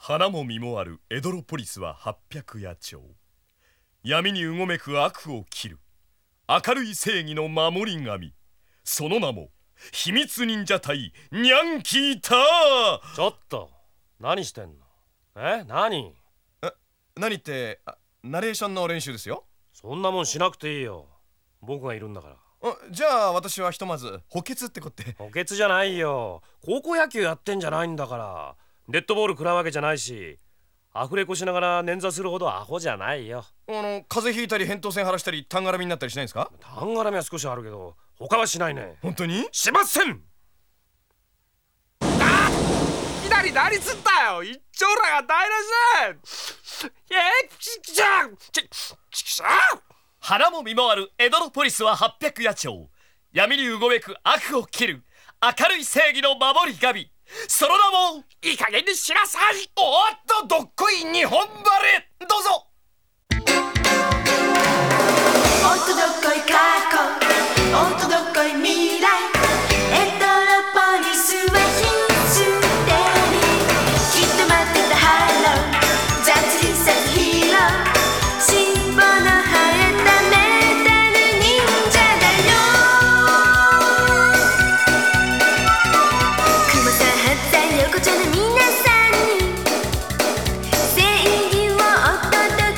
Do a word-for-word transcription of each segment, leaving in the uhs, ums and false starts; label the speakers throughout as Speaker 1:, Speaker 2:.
Speaker 1: 花も実もあるエドロポリスは八百夜町。闇にうごめく悪を切る明るい正義の守り神、その名も秘密忍者隊ニャンキーター。
Speaker 2: ちょっと何してんの？え、何？
Speaker 3: え、何って、あ、ナレーションの練習ですよ。
Speaker 2: そんなもんしなくていいよ、僕がいるんだから。
Speaker 3: あ、じゃあ私はひとまず補欠ってこって。
Speaker 2: 補欠じゃないよ、高校野球やってんじゃないんだから。デッドボール食らうわけじゃないし、アフレコしながら捻挫するほどアホじゃないよ。
Speaker 3: あの風邪ひいたり扁桃腺腫らしたりタンガラミになったりしないんですか？
Speaker 2: タンガラミは少しあるけど他はしないね。
Speaker 3: 本当に？
Speaker 2: しません。
Speaker 4: あっ、いきなり何すんだよ、一丁羅が台無し。えー、ちくしゃちちくしゃ。
Speaker 1: 花も実もあるエドロポリスは八百夜町。闇にうごめく悪を切る明るい正義の守り神、その名も
Speaker 4: いい加減にしなさい。
Speaker 1: おっと、どっこい日本バレ。どうぞ。
Speaker 5: おっとどっこい過去、おっとどっこい未来、エドロポリスはヒステリー、きっと待ってたハロー、雑必殺ヒーロー、尻尾の生えたメタル忍者だよ。雲さん発散横丁の皆さんに正義をお届け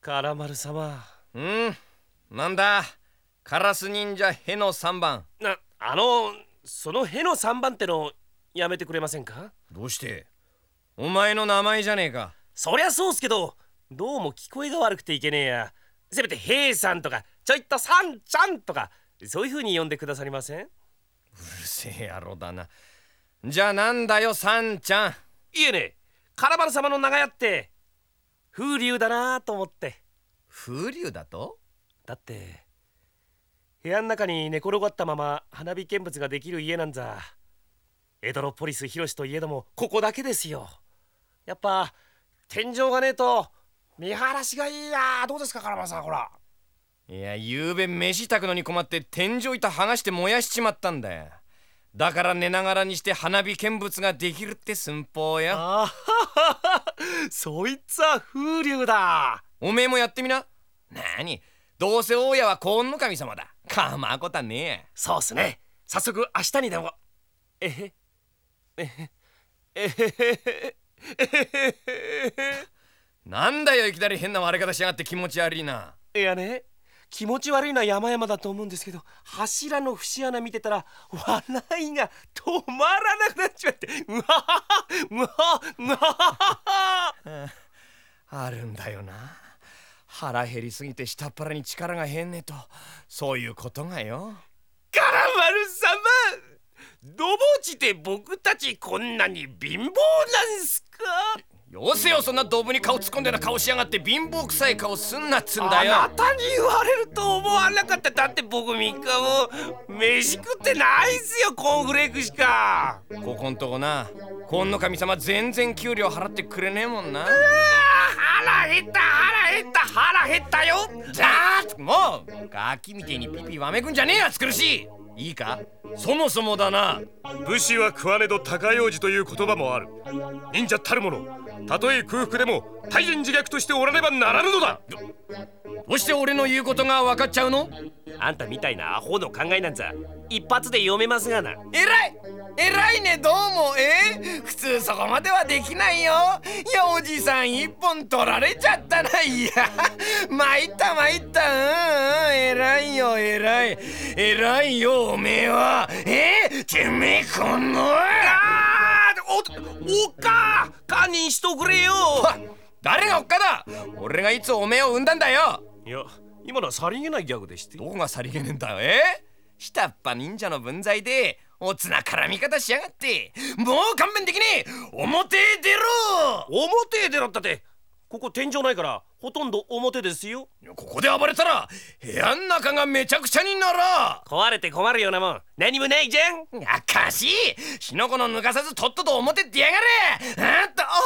Speaker 2: カラマル様。
Speaker 3: うんなんだカラス忍者へのさんばん。
Speaker 2: な、あのそのへのさんばんってのやめてくれませんか？
Speaker 3: どうして？お前の名前じゃねえか。
Speaker 2: そりゃそうっすけど、どうも聞こえが悪くていけねえや。せめてへいさんとかちょいとさんちゃんとかそういう風に呼んでくださりません？
Speaker 3: うるせえ野郎だな。じゃあなんだよさんちゃん。
Speaker 2: いえね、カラマル様の長屋って風流だなと思って。
Speaker 3: 風流だと？
Speaker 2: だって部屋の中に寝転がったまま花火見物ができる家なんざエドロポリス広しといえどもここだけですよ。やっぱ天井がねえと見晴らしがいいや。どうですかカラマルさん。ほら、
Speaker 3: いやゆうべ飯炊くのに困って天井板剥がして燃やしちまったんだよ。だから寝ながらにして花火見物ができるって寸法よ。
Speaker 2: あははそいつは風流だ。
Speaker 3: おめえもやってみな。なにどうせ大家は幸運の神様だ。かまうことはねえや。
Speaker 2: そうっすね。早速明日にでも。えへえへえへへえへへ
Speaker 3: なんだよいきなり変な割れ方しやがって気持ち悪いな。
Speaker 2: いやね、気持ち悪いのは山々だと思うんですけど、柱の節穴見てたら笑いが止まらなくなっちまって、うわははうわはうわはは
Speaker 3: あるんだよな。腹減りすぎて下っ腹に力が減んねえと、そういうことがよ。
Speaker 2: カラマル様、どぼちで僕たちこんなに貧乏なんすか？
Speaker 3: よせよ、そんなドブに顔突っ込んでな顔しやがって貧乏臭い顔すんなっつんだよ。
Speaker 2: あなたに言われると思わなかった。だって僕みっかも飯食ってないっすよ。コーンフレークしか。
Speaker 3: ここんとこな、幸運の神様全然給料払ってくれねえもんな。
Speaker 2: 腹減った腹減った腹減ったよ。
Speaker 3: じゃあもうガキみてえにピピわめくんじゃねえやつ苦しい。いいか、そもそもだな、
Speaker 1: 武士は食わねど高用事という言葉もある。忍者たるもの、たとえ空腹でも大然自虐としておらねばならぬのだ。
Speaker 3: どうして俺の言うことが分かっちゃうの？
Speaker 2: あんたみたいなアホの考えなんざ一発で読めますがな。
Speaker 3: えらい偉いね、どうも。えー、普通そこまではできないよ。いやおじさん一本取られちゃったな。いや参った参った。うんうん偉いよ偉い偉いよおめえは。えー、てめえこの
Speaker 2: あおおっか堪忍しとくれよ。
Speaker 3: 誰がおっかだ。俺がいつおめえを産んだんだよ。
Speaker 2: いや今のはさりげないギャグでして。
Speaker 3: どこがさりげねえんだよ。えー、下っ端忍者の分際でおつな絡み方しやがって。もう勘弁できねえ。表へ出ろ。
Speaker 2: 表へ出ろったってここ天井ないからほとんど表ですよ。
Speaker 3: ここで暴れたら部屋ん中がめちゃくちゃになら。
Speaker 2: 壊れて困るようなもん何もないじゃん。
Speaker 3: やかしい。火の粉の抜かさずとっとと表出やがれ。あんたあ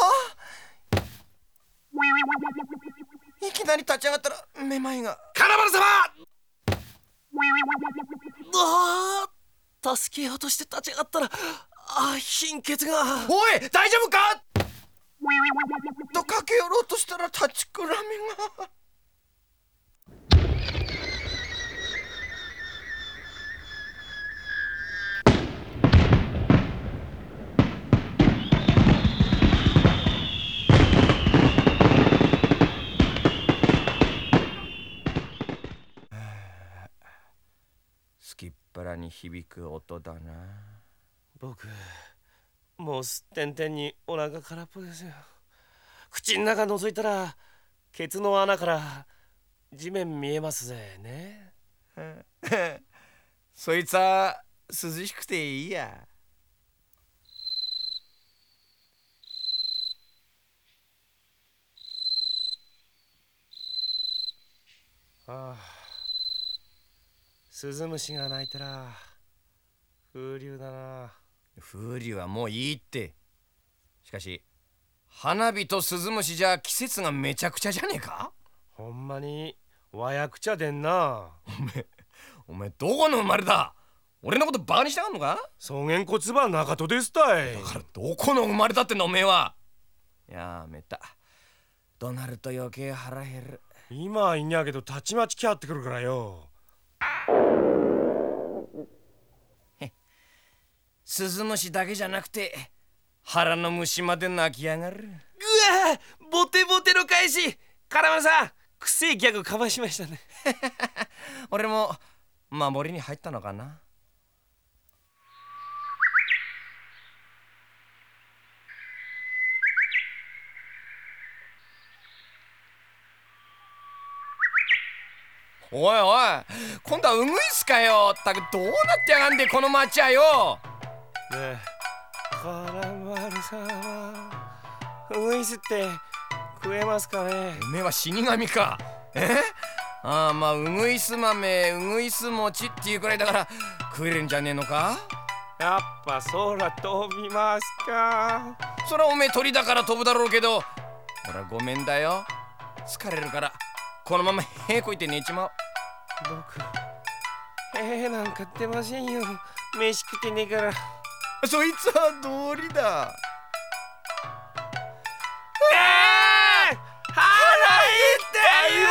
Speaker 3: いきなり立ち上がったらめまいが。
Speaker 2: カラマル様。ああ助けようとして立ち上がったらあ貧血が。
Speaker 3: おい大丈夫か。と駆け寄ろうとしたら立ちくらみが。すきっ腹に響く音だな。
Speaker 2: 僕もうすってんてんにお腹空っぽですよ。口の中覗いたらケツの穴から地面見えますぜね。
Speaker 3: そいつは涼しくていいや。
Speaker 2: ああスズムシが鳴いたら風流だな。
Speaker 3: 風流はもういいって。しかし花火とスズムシじゃ季節がめちゃくちゃじゃねえか。
Speaker 2: ほんまに和訳ちゃでんな。
Speaker 3: おめえおめえどこの生まれだ。俺のことバカにしたがんのか。
Speaker 2: 草原骨盤中戸ですたい。
Speaker 3: だからどこの生まれだってんのおめえは。やめた。となると余計腹減る。
Speaker 2: 今はいいんやけどたちまち来はってくるからよ。
Speaker 3: スズムシだけじゃなくて腹の虫まで泣きやがる。
Speaker 2: うわボテボテの返し。カラマルさんくせえギャグかましましたね。
Speaker 3: 俺も守りに入ったのかな。おいおい、今度はウグイスかよ。ったくどうなってやがんでこの町はよ。
Speaker 2: ねえ、カラマルさんはウグイスって食えますかね。
Speaker 3: おめえは死神か。えああ、まあウグイス豆、ウグイス餅っていうくらいだから食えるんじゃねえのか。
Speaker 2: やっぱ空飛びますか。
Speaker 3: そりゃおめえ鳥だから飛ぶだろうけど、俺はごめんだよ。疲れるからこのままへこいて寝ちまう。
Speaker 2: 僕えー、なんか出ませんよ、飯食ってねえから。
Speaker 3: そいつは道理だ。
Speaker 2: えー、腹減ったよ。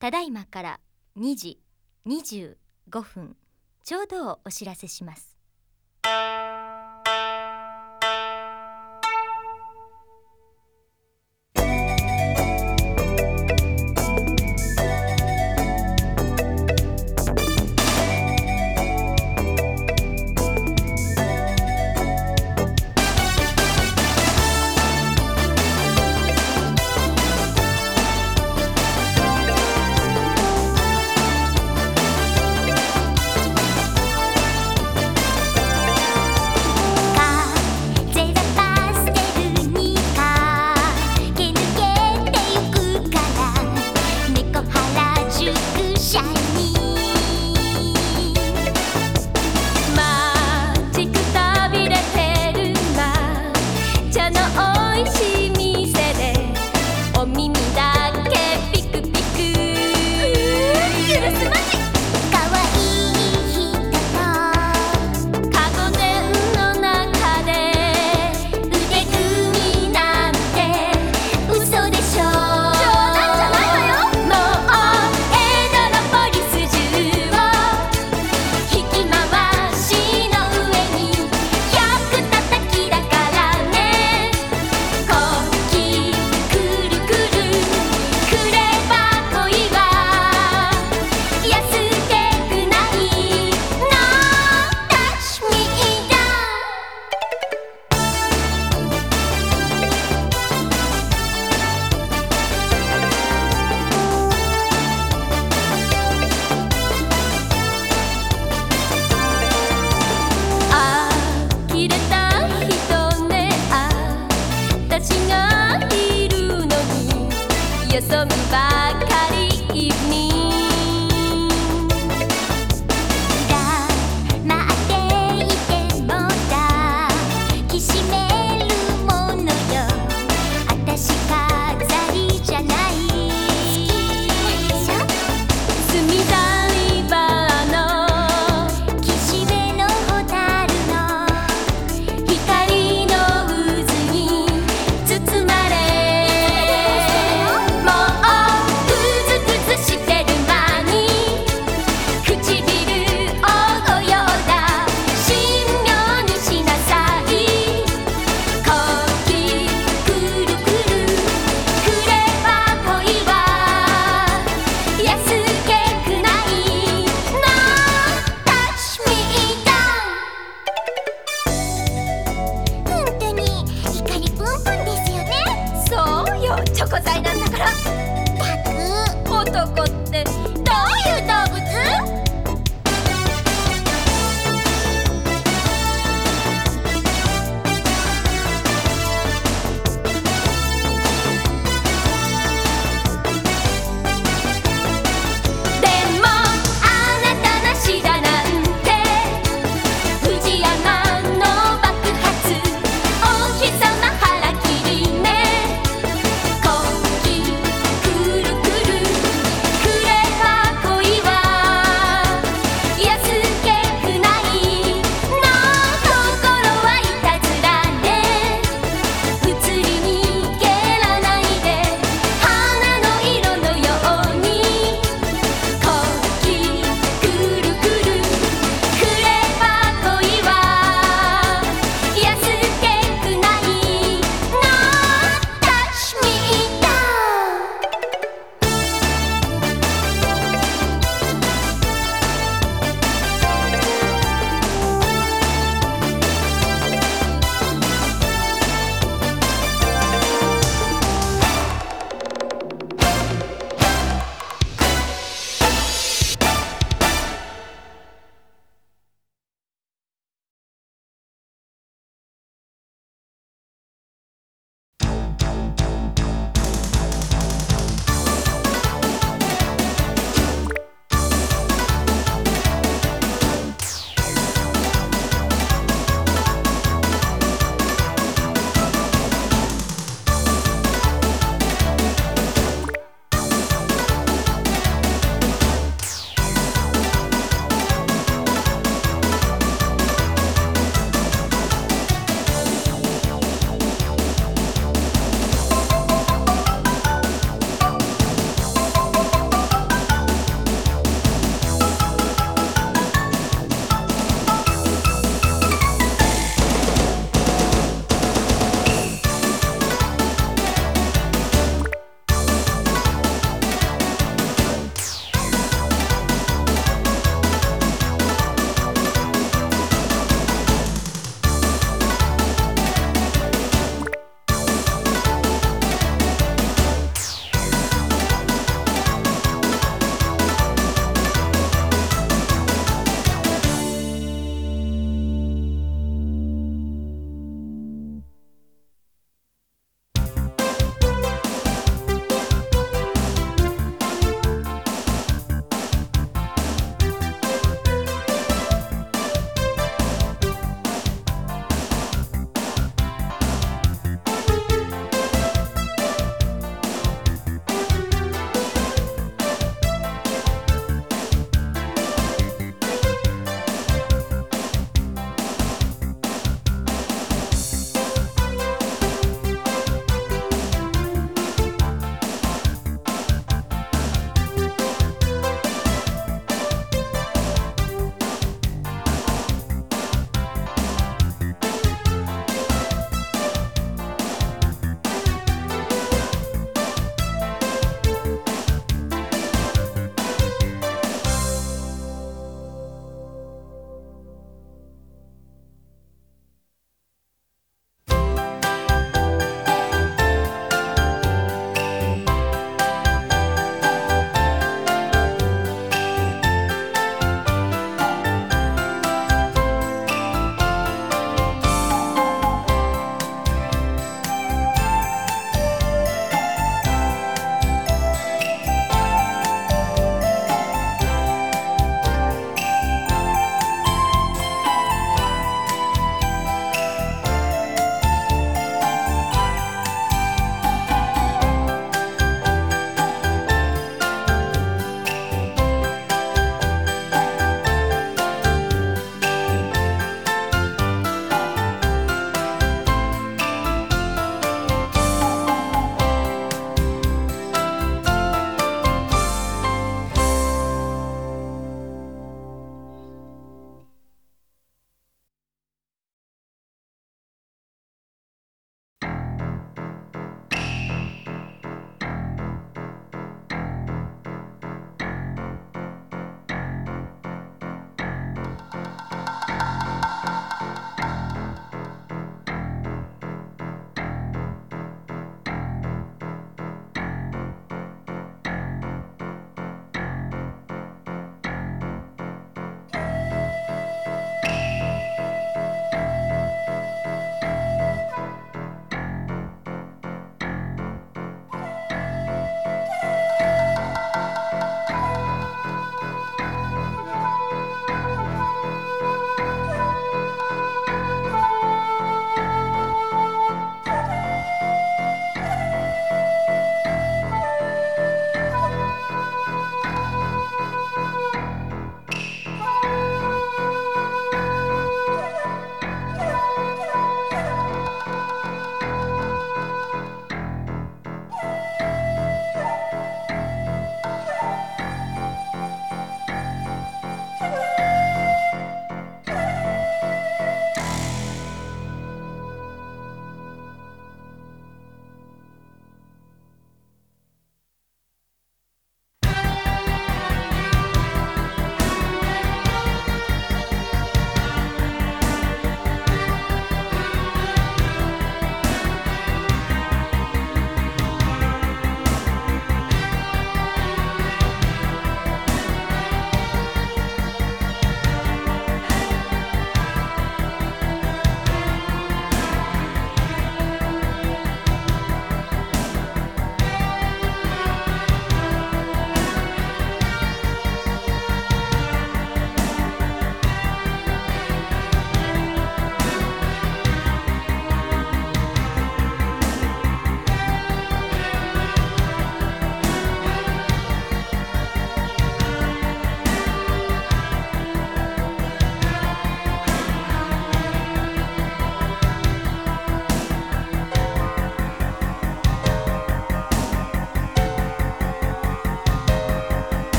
Speaker 6: ただいまからにじにじゅうごふんちょうどをお知らせします。
Speaker 5: もう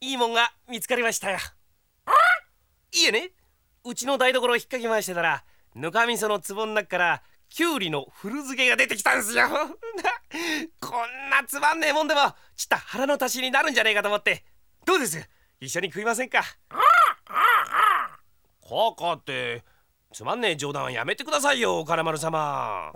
Speaker 2: いいもんが見つかりましたよ。いいえね、うちの台所を引っかき回してたらぬかみその壺の中からきゅうりの古漬けが出てきたんすよ。こんなつまんねえもんでもちった腹の足しになるんじゃねえかと思って。どうです、一緒に食いませんか？カカってつまんねえ冗談はやめてくださいよ、金丸様。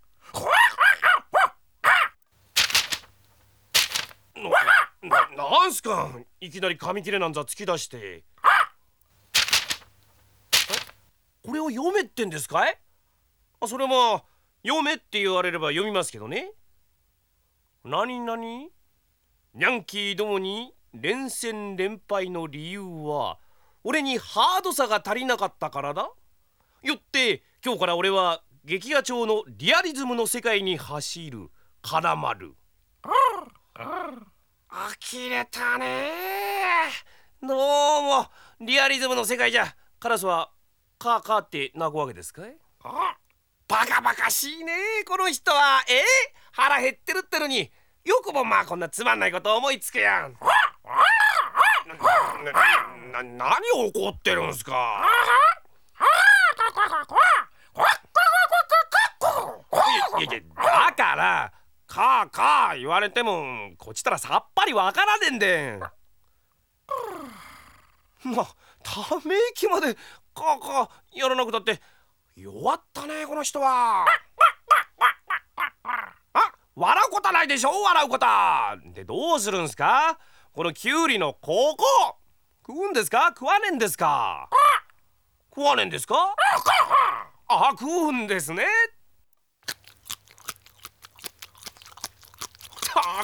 Speaker 2: な、なんすか、いきなり紙切れなんざ突き出して。これを読めってんですかい？あ、それも読めって言われれば読みますけどね。なになに？ニャンキーどもに連戦連敗の理由は俺にハードさが足りなかったからだ。よって今日から俺は劇画調のリアリズムの世界に走る金丸。呆れたね。どうもリアリズムの世界じゃカラスはカーカーって鳴くわけですかい？あ、バカバカしいねこの人は。えー、腹減ってるってのによくもまあこんなつまんないこと思いつくやん。な、な、何怒ってるんすか？いやいや、だからカーカー言われてもこっちたらさっぱりわからねえんで。まあため息までカーカーやらなくたって弱ったねこの人は。あ、笑うことないでしょ、笑うことで。どうするんすかこのキュウリのここ。食うんですか食わねえんですか？食わねえんですか？あ、食うんですね。あ、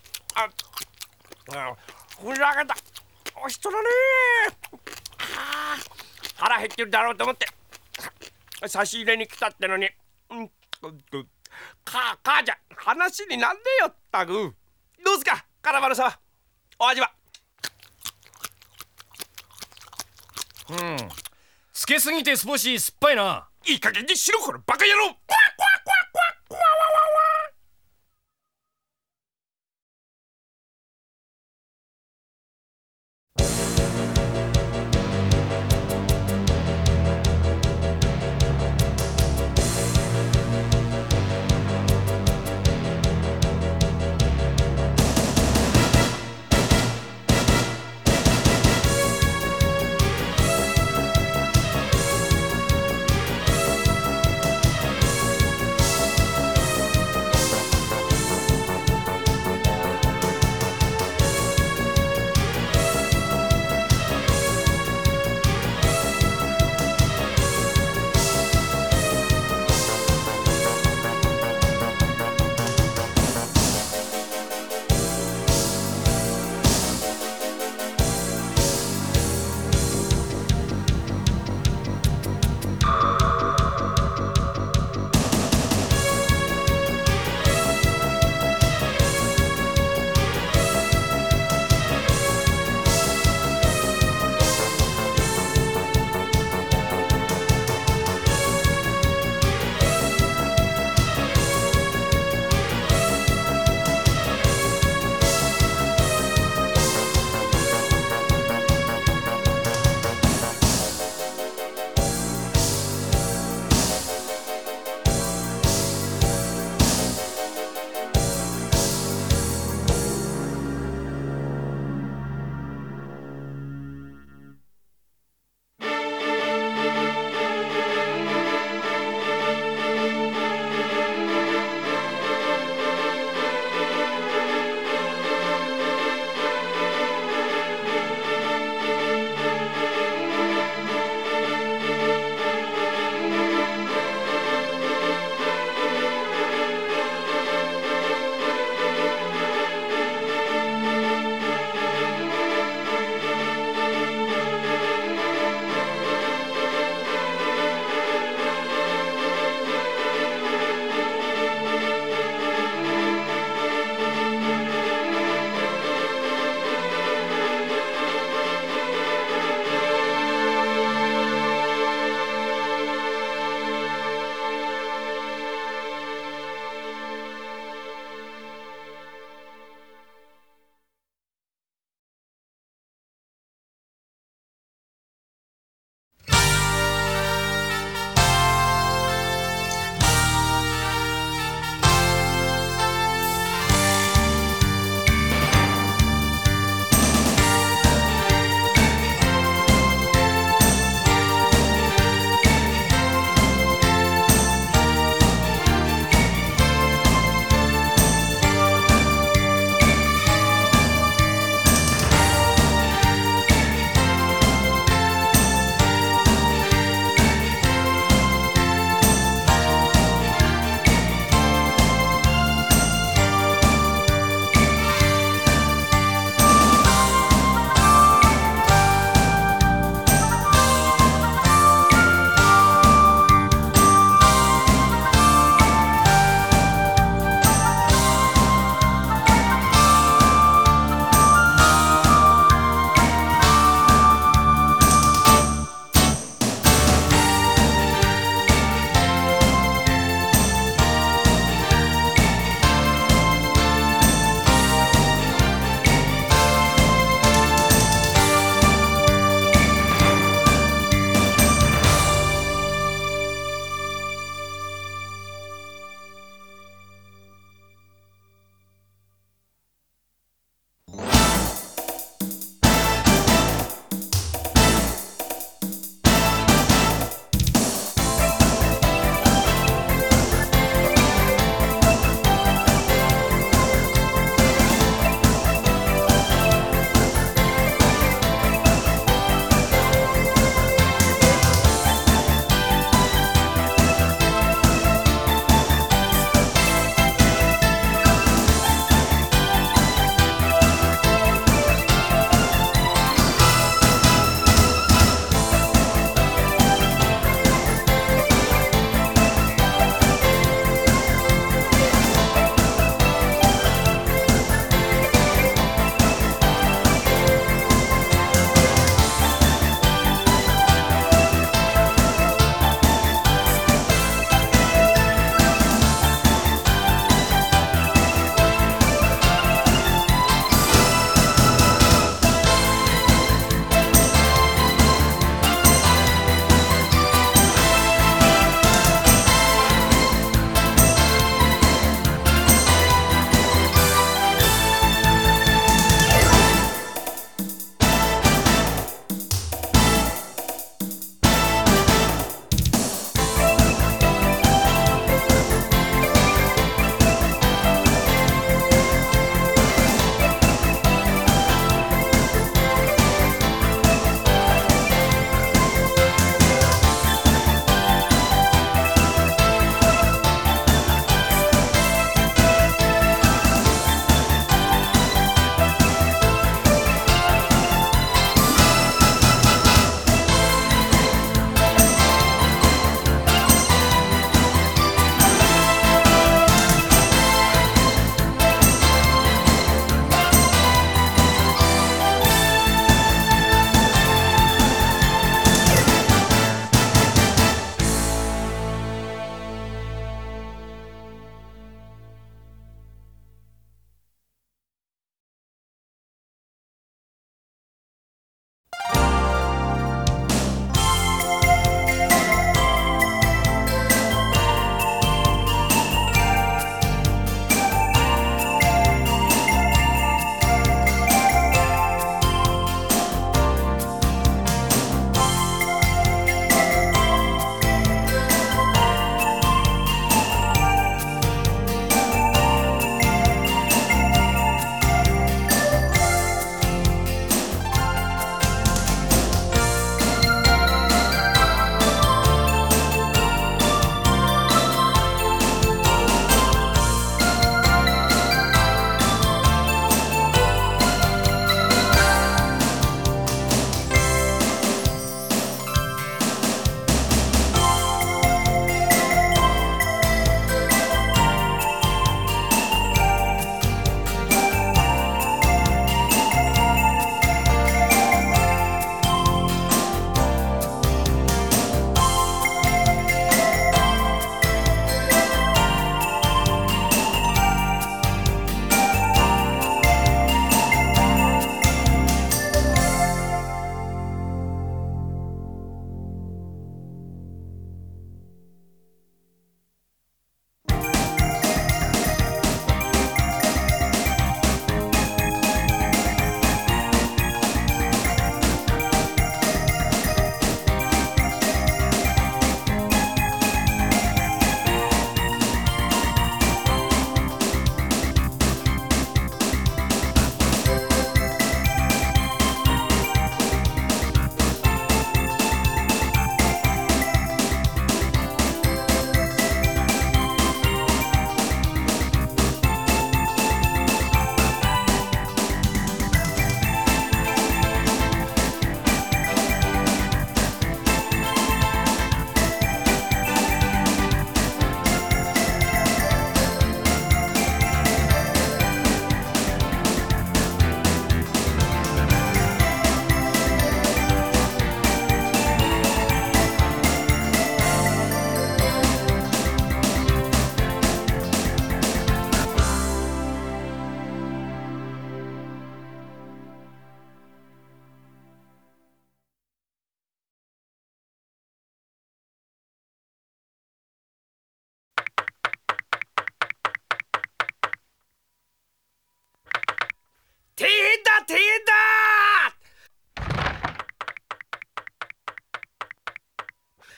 Speaker 2: あ、ふざけたお人だね。あ、腹減ってるだろうと思って差し入れに来たってのに、うん、かかじゃ話になんねえよったく。どうすか金丸様、お味は？
Speaker 1: うん、つけすぎて少し酸っぱいな。
Speaker 2: いい加減にしろこのバカ野郎。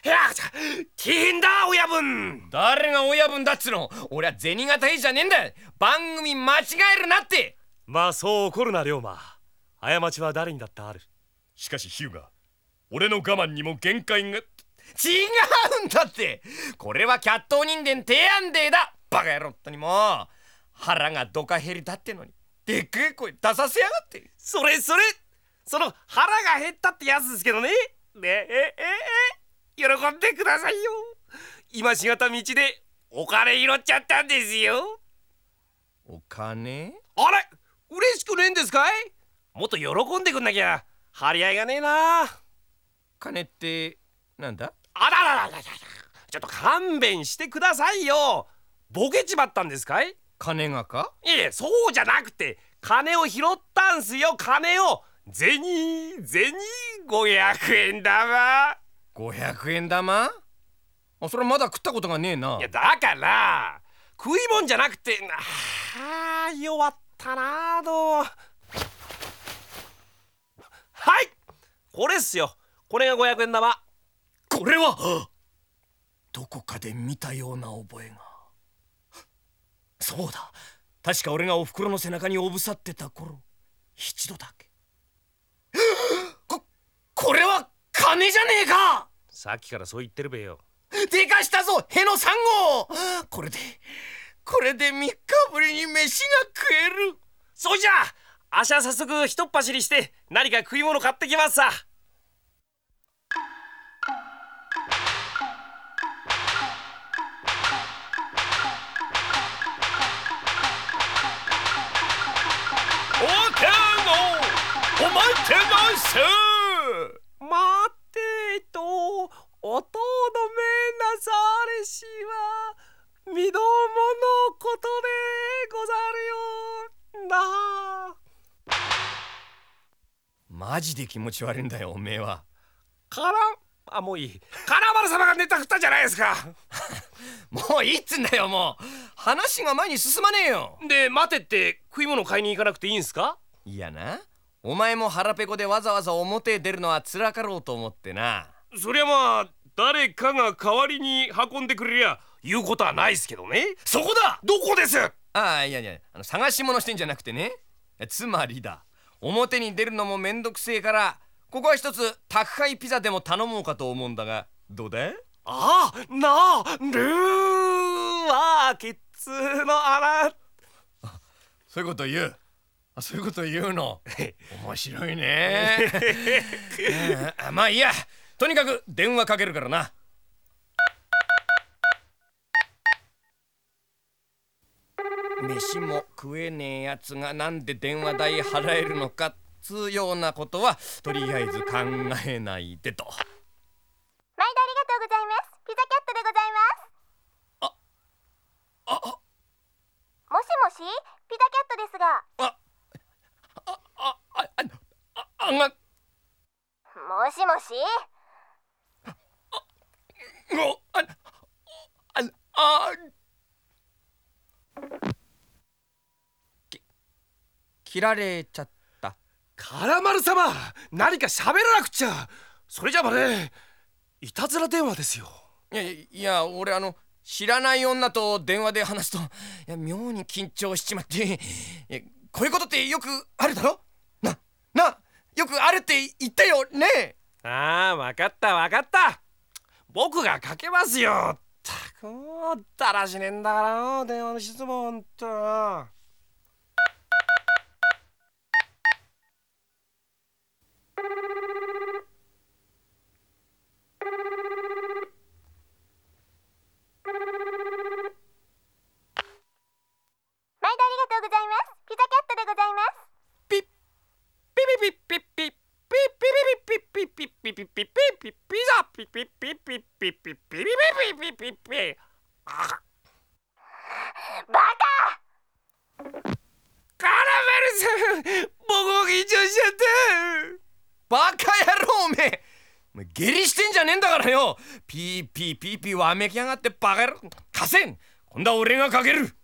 Speaker 2: いや大変だ親分。
Speaker 3: 誰が親分だっつの。俺は銭形じゃねえんだ。番組間違えるなって。
Speaker 2: まあそう怒るな龍馬。過ちは誰にだってある。
Speaker 1: しかしヒューガ、俺の我慢にも限界が。
Speaker 3: 違うんだって。これはキャット人間提案デーだ。バカ野郎っとにも。腹がドカ減りだってのにでっけえ声出させやがって。
Speaker 2: それそれ、その腹が減ったってやつですけどね。ねえええ喜んでくださいよ。今しがた道でお金拾っちゃったんですよ。
Speaker 3: お金？
Speaker 2: あれ嬉しくねえんですかい。もっと喜んでくんなきゃ張り合いがねえな。
Speaker 3: 金ってなんだ？
Speaker 2: あららららら、ちょっと勘弁してくださいよ。ボケちまったんですかい。
Speaker 3: 金がか？
Speaker 2: いえ、そうじゃなくて金を拾ったんすよ。金を。銭銭ごひゃくえん玉。
Speaker 3: ごひゃくえん玉？あ、それまだ食ったことがねえな。
Speaker 2: いやだから食いもんじゃなくて、ああ弱ったなどう。はいこれっすよ。これがごひゃくえん玉。
Speaker 3: これはどこかで見たような覚えが。そうだ、確か俺がおふくろの背中におぶさってた頃一度だけ。ここれは金じゃねえか。
Speaker 2: さっきからそう言ってるべよ。
Speaker 3: でかしたぞへのさん号。これでこれでみっかぶりに飯が食える。
Speaker 2: そいじゃあ明日早速ひとっ走りして何か食い物買ってきますさ。
Speaker 1: おてのお前てないせ。
Speaker 2: 待てとおとどめなされしは身どものことでござるよな。
Speaker 3: マジで気持ち悪いんだよおめえは。
Speaker 2: からあもういい。金丸様がネタ振ったじゃないですか。
Speaker 3: もういいっつんだよ。もう話が前に進まねえよ。
Speaker 2: で待てって食い物買いに行かなくていいんすか。
Speaker 3: いやな、お前も腹ペコでわざわざ表へ出るのはつらかろうと思ってな。
Speaker 2: そりゃまあ誰かが代わりに運んでくれりゃ言うことはないっすけどね。
Speaker 3: そこだ。
Speaker 2: どこです。
Speaker 3: ああ、いやいや、あの探し物してんじゃなくてね、つまりだ、表に出るのもめんどくせえからここは一つ宅配ピザでも頼もうかと思うんだがどうだ。
Speaker 2: ああなあるーわケツの穴。
Speaker 3: そういうこと言う。あ、そういうこと言うの面白いね。うん、まあいいや、とにかく電話かけるからな。飯も食えねえやつがなんで電話代払えるのかつうようなことはとりあえず考えないでと。
Speaker 5: 毎度ありがとうございます。ピザキャットでございます。
Speaker 3: ああ
Speaker 5: もしもし、ピザキャットですが。
Speaker 3: ああああああが
Speaker 5: もしもし。
Speaker 3: ごあああき切られちゃった。
Speaker 2: 金丸様何か喋らなくちゃ。それじゃまねいたずら電話ですよ。
Speaker 3: いやいや俺あの知らない女と電話で話すといや妙に緊張しちまって。いやこういうことってよくあるだろな。なよくあるって言ったよね。
Speaker 2: ああ分かった分かった。僕がかけますよ。ったくもうだらしねえんだから電話の質問って。
Speaker 5: 毎度ありがとうございます。ピザキャットでございます。
Speaker 2: ピッピピピピピピピピピピピピピピピピピザピピピピピピピピピピピピピ。
Speaker 5: バカ。
Speaker 2: カラメルさん僕も緊張しちゃった。
Speaker 3: バカ野郎おめえ、お前下痢してんじゃねえんだからよ。ピーピーピーピーわめきやがってバカ野郎。貸せん、今度は俺がかける。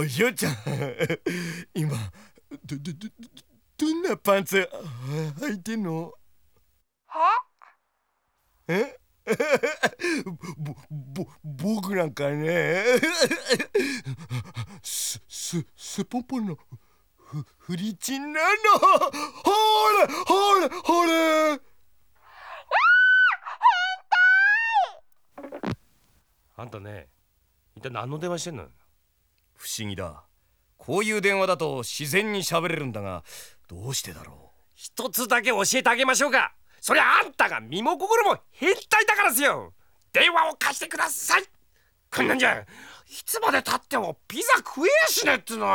Speaker 3: お嬢ちゃん今どどどどんなパンツ履いてんの？えぼぼ僕なんかねすすすぽんぽんのふフリチンなの。ほれほれほれ。
Speaker 2: あんたね、一体何の電話してんの？
Speaker 1: 不思議だ。こういう電話だと自然に喋れるんだが、どうしてだろう。
Speaker 2: 一つだけ教えてあげましょうか。そりゃあんたが身も心も変態だからですよ。電話を貸してください。こんなんじゃいつまでたってもピザ食えやしねえっての。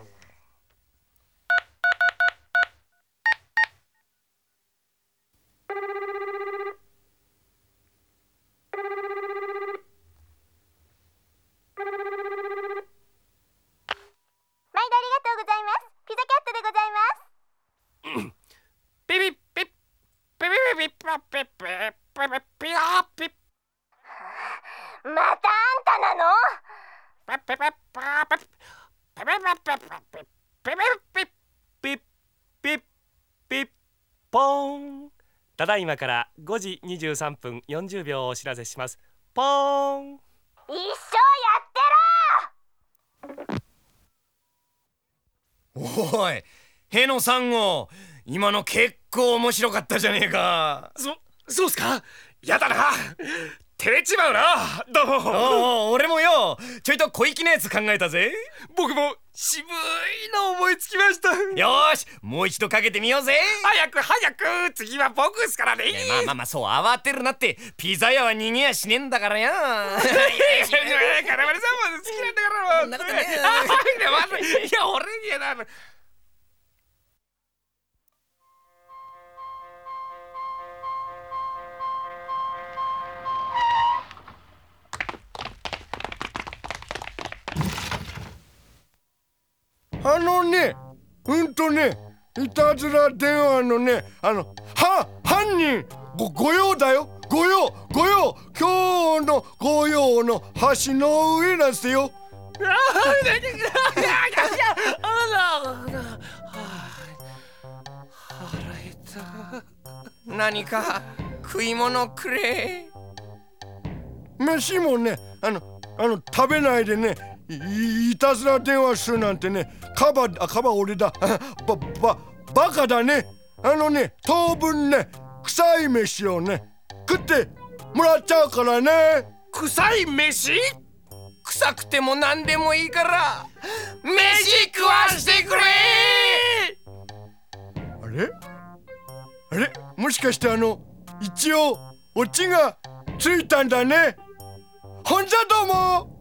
Speaker 5: 毎度ありがとうございます。ピザキャットでございます。
Speaker 2: ピピピピピピピピピピピピピピ。
Speaker 5: またあんたなの？
Speaker 2: ピピピピピピピピピピピピポーン。ただいまからごじにじゅうさんぷんよんじゅうびょうをお知らせします。ポーン。
Speaker 5: 一生やってろ。
Speaker 3: おいへのさん号、今の結構面白かったじゃねえか。
Speaker 2: そ、そうっすか。やだな、照れちまうな。どうも。
Speaker 3: おお俺もよ、ちょいと小粋なやつ考えたぜ。
Speaker 2: 僕も渋いの思いつきました。
Speaker 3: よーし、もう一度かけてみようぜ。
Speaker 2: 早く早く、次は僕っすからね。
Speaker 3: まあまあまあ、そう慌てるなって。ピザ屋は逃げやしねえんだからや。
Speaker 2: カラマリさんも好きなんだからもう。
Speaker 3: そんなことねえよ。
Speaker 2: いや俺にやな。
Speaker 3: あのね、うんとね、いたずら電話のね、あの、は、犯人、ご、ご用だよ。ご用、ご用、今日のご用の橋の上なんすよ。
Speaker 4: 何か食い物くれ。
Speaker 3: 飯もね、あの、あの、食べないでね、い, いたずら電話するなんてね、カバ、あ、カバ俺だ。ば、ば、バカだね。あのね、当分ね、臭い飯をね、食ってもらっちゃうからね。
Speaker 2: 臭い飯？
Speaker 4: 臭くても何でもいいから飯食わしてくれ。
Speaker 3: あれあれもしかしてあの、一応オチがついたんだね。ほんじゃどうも。